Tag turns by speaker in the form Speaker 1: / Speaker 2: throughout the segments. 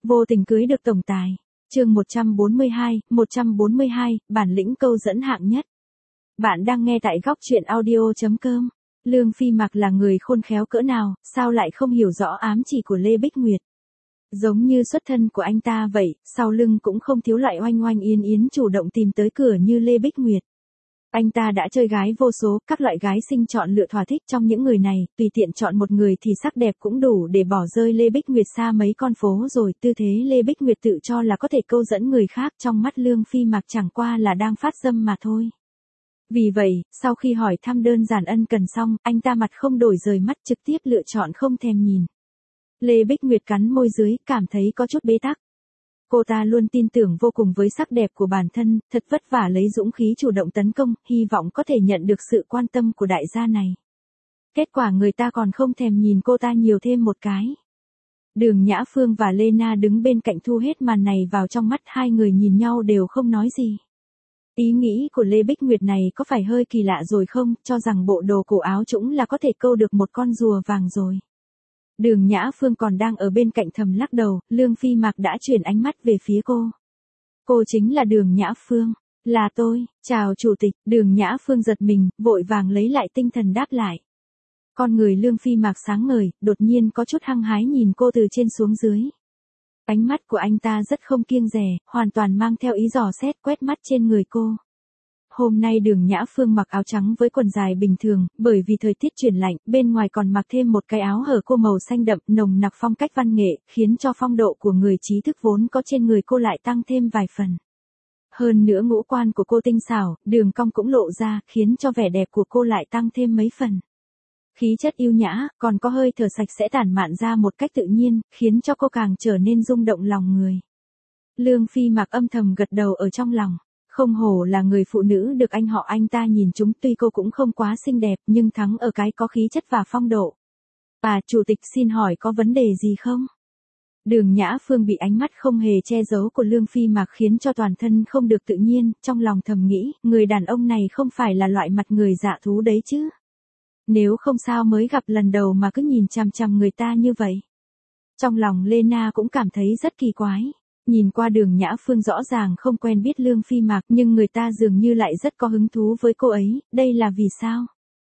Speaker 1: Vô tình cưới được tổng tài. Chương 142, bản lĩnh câu dẫn hạng nhất. Bạn đang nghe tại góc truyện audio.com. Lương Phi Mạc là người khôn khéo cỡ nào, sao lại không hiểu rõ ám chỉ của Lê Bích Nguyệt. Giống như xuất thân của anh ta vậy, sau lưng cũng không thiếu loại oanh oanh yến yến chủ động tìm tới cửa như Lê Bích Nguyệt. Anh ta đã chơi gái vô số, các loại gái xinh chọn lựa thỏa thích trong những người này, tùy tiện chọn một người thì sắc đẹp cũng đủ để bỏ rơi Lê Bích Nguyệt xa mấy con phố rồi. Tư thế Lê Bích Nguyệt tự cho là có thể câu dẫn người khác, trong mắt Lương Phi Mạc chẳng qua là đang phát dâm mà thôi. Vì vậy, sau khi hỏi thăm đơn giản ân cần xong, anh ta mặt không đổi rời mắt trực tiếp lựa chọn không thèm nhìn. Lê Bích Nguyệt cắn môi dưới, cảm thấy có chút bế tắc. Cô ta luôn tin tưởng vô cùng với sắc đẹp của bản thân, thật vất vả lấy dũng khí chủ động tấn công, hy vọng có thể nhận được sự quan tâm của đại gia này. Kết quả người ta còn không thèm nhìn cô ta nhiều thêm một cái. Đường Nhã Phương và Lena đứng bên cạnh thu hết màn này vào trong mắt, hai người nhìn nhau đều không nói gì. Ý nghĩ của Lê Bích Nguyệt này có phải hơi kỳ lạ rồi không, cho rằng bộ đồ cổ áo trũng là có thể câu được một con rùa vàng rồi. Đường Nhã Phương còn đang ở bên cạnh thầm lắc đầu, Lương Phi Mạc đã chuyển ánh mắt về phía cô. Cô chính là Đường Nhã Phương. Là tôi, chào chủ tịch. Đường Nhã Phương giật mình, vội vàng lấy lại tinh thần đáp lại. Con người Lương Phi Mạc sáng ngời, đột nhiên có chút hăng hái nhìn cô từ trên xuống dưới. Ánh mắt của anh ta rất không kiêng dè, hoàn toàn mang theo ý dò xét, quét mắt trên người cô. Hôm nay Đường Nhã Phương mặc áo trắng với quần dài bình thường, bởi vì thời tiết chuyển lạnh, bên ngoài còn mặc thêm một cái áo hở cô màu xanh đậm, nồng nặc phong cách văn nghệ, khiến cho phong độ của người trí thức vốn có trên người cô lại tăng thêm vài phần. Hơn nữa ngũ quan của cô tinh xảo, đường cong cũng lộ ra, khiến cho vẻ đẹp của cô lại tăng thêm mấy phần. Khí chất yêu nhã, còn có hơi thở sạch sẽ tản mạn ra một cách tự nhiên, khiến cho cô càng trở nên rung động lòng người. Lương Phi Mạc âm thầm gật đầu ở trong lòng. Không hổ là người phụ nữ được anh họ anh ta nhìn chúng, tuy cô cũng không quá xinh đẹp nhưng thắng ở cái có khí chất và phong độ. Chủ tịch xin hỏi có vấn đề gì không? Đường Nhã Phương bị ánh mắt không hề che giấu của Lương Phi Mạc khiến cho toàn thân không được tự nhiên, trong lòng thầm nghĩ, người đàn ông này không phải là loại mặt người dạ thú đấy chứ. Nếu không sao mới gặp lần đầu mà cứ nhìn chằm chằm người ta như vậy. Trong lòng Lena cũng cảm thấy rất kỳ quái. Nhìn qua Đường Nhã Phương rõ ràng không quen biết Lương Phi Mạc nhưng người ta dường như lại rất có hứng thú với cô ấy, đây là vì sao?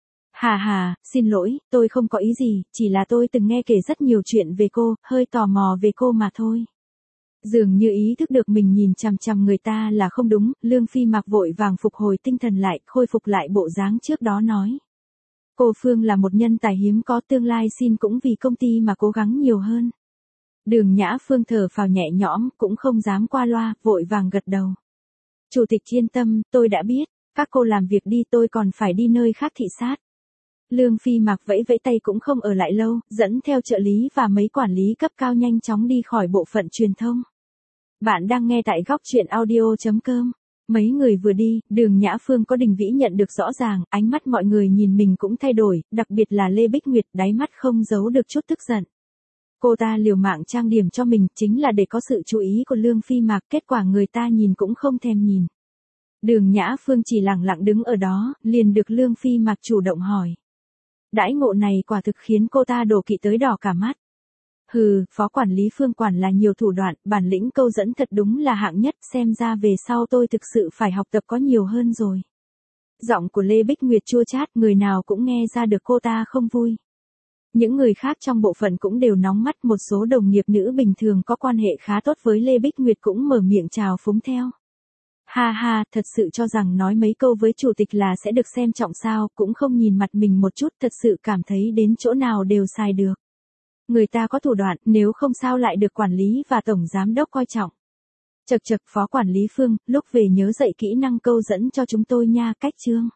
Speaker 1: Xin lỗi, tôi không có ý gì, chỉ là tôi từng nghe kể rất nhiều chuyện về cô, hơi tò mò về cô mà thôi. Dường như ý thức được mình nhìn chằm chằm người ta là không đúng, Lương Phi Mạc vội vàng phục hồi tinh thần lại, khôi phục lại bộ dáng trước đó nói. Cô Phương là một nhân tài hiếm có, tương lai xin cũng vì công ty mà cố gắng nhiều hơn. Đường Nhã Phương thở phào nhẹ nhõm, cũng không dám qua loa, vội vàng gật đầu. Chủ tịch yên tâm, tôi đã biết, các cô làm việc đi, tôi còn phải đi nơi khác thị sát. Lương Phi Mạc vẫy vẫy tay cũng không ở lại lâu, dẫn theo trợ lý và mấy quản lý cấp cao nhanh chóng đi khỏi bộ phận truyền thông. Bạn đang nghe tại góc truyện audio.com. Mấy người vừa đi, Đường Nhã Phương có Đình Vĩ nhận được rõ ràng, ánh mắt mọi người nhìn mình cũng thay đổi, đặc biệt là Lê Bích Nguyệt, đáy mắt không giấu được chút tức giận. Cô ta liều mạng trang điểm cho mình, chính là để có sự chú ý của Lương Phi Mạc, kết quả người ta nhìn cũng không thèm nhìn. Đường Nhã Phương chỉ lặng lặng đứng ở đó, liền được Lương Phi Mạc chủ động hỏi. Đãi ngộ này quả thực khiến cô ta đổ kỵ tới đỏ cả mắt. Phó quản lý Phương quản là nhiều thủ đoạn, bản lĩnh câu dẫn thật đúng là hạng nhất, xem ra về sau tôi thực sự phải học tập có nhiều hơn rồi. Giọng của Lê Bích Nguyệt chua chát, người nào cũng nghe ra được cô ta không vui. Những người khác trong bộ phận cũng đều nóng mắt, một số đồng nghiệp nữ bình thường có quan hệ khá tốt với Lê Bích Nguyệt cũng mở miệng chào phúng theo. Thật sự cho rằng nói mấy câu với chủ tịch là sẽ được xem trọng sao, cũng không nhìn mặt mình một chút, thật sự cảm thấy đến chỗ nào đều xài được. Người ta có thủ đoạn, nếu không sao lại được quản lý và tổng giám đốc coi trọng. Chật phó quản lý Phương, lúc về nhớ dạy kỹ năng câu dẫn cho chúng tôi nha, cách chương.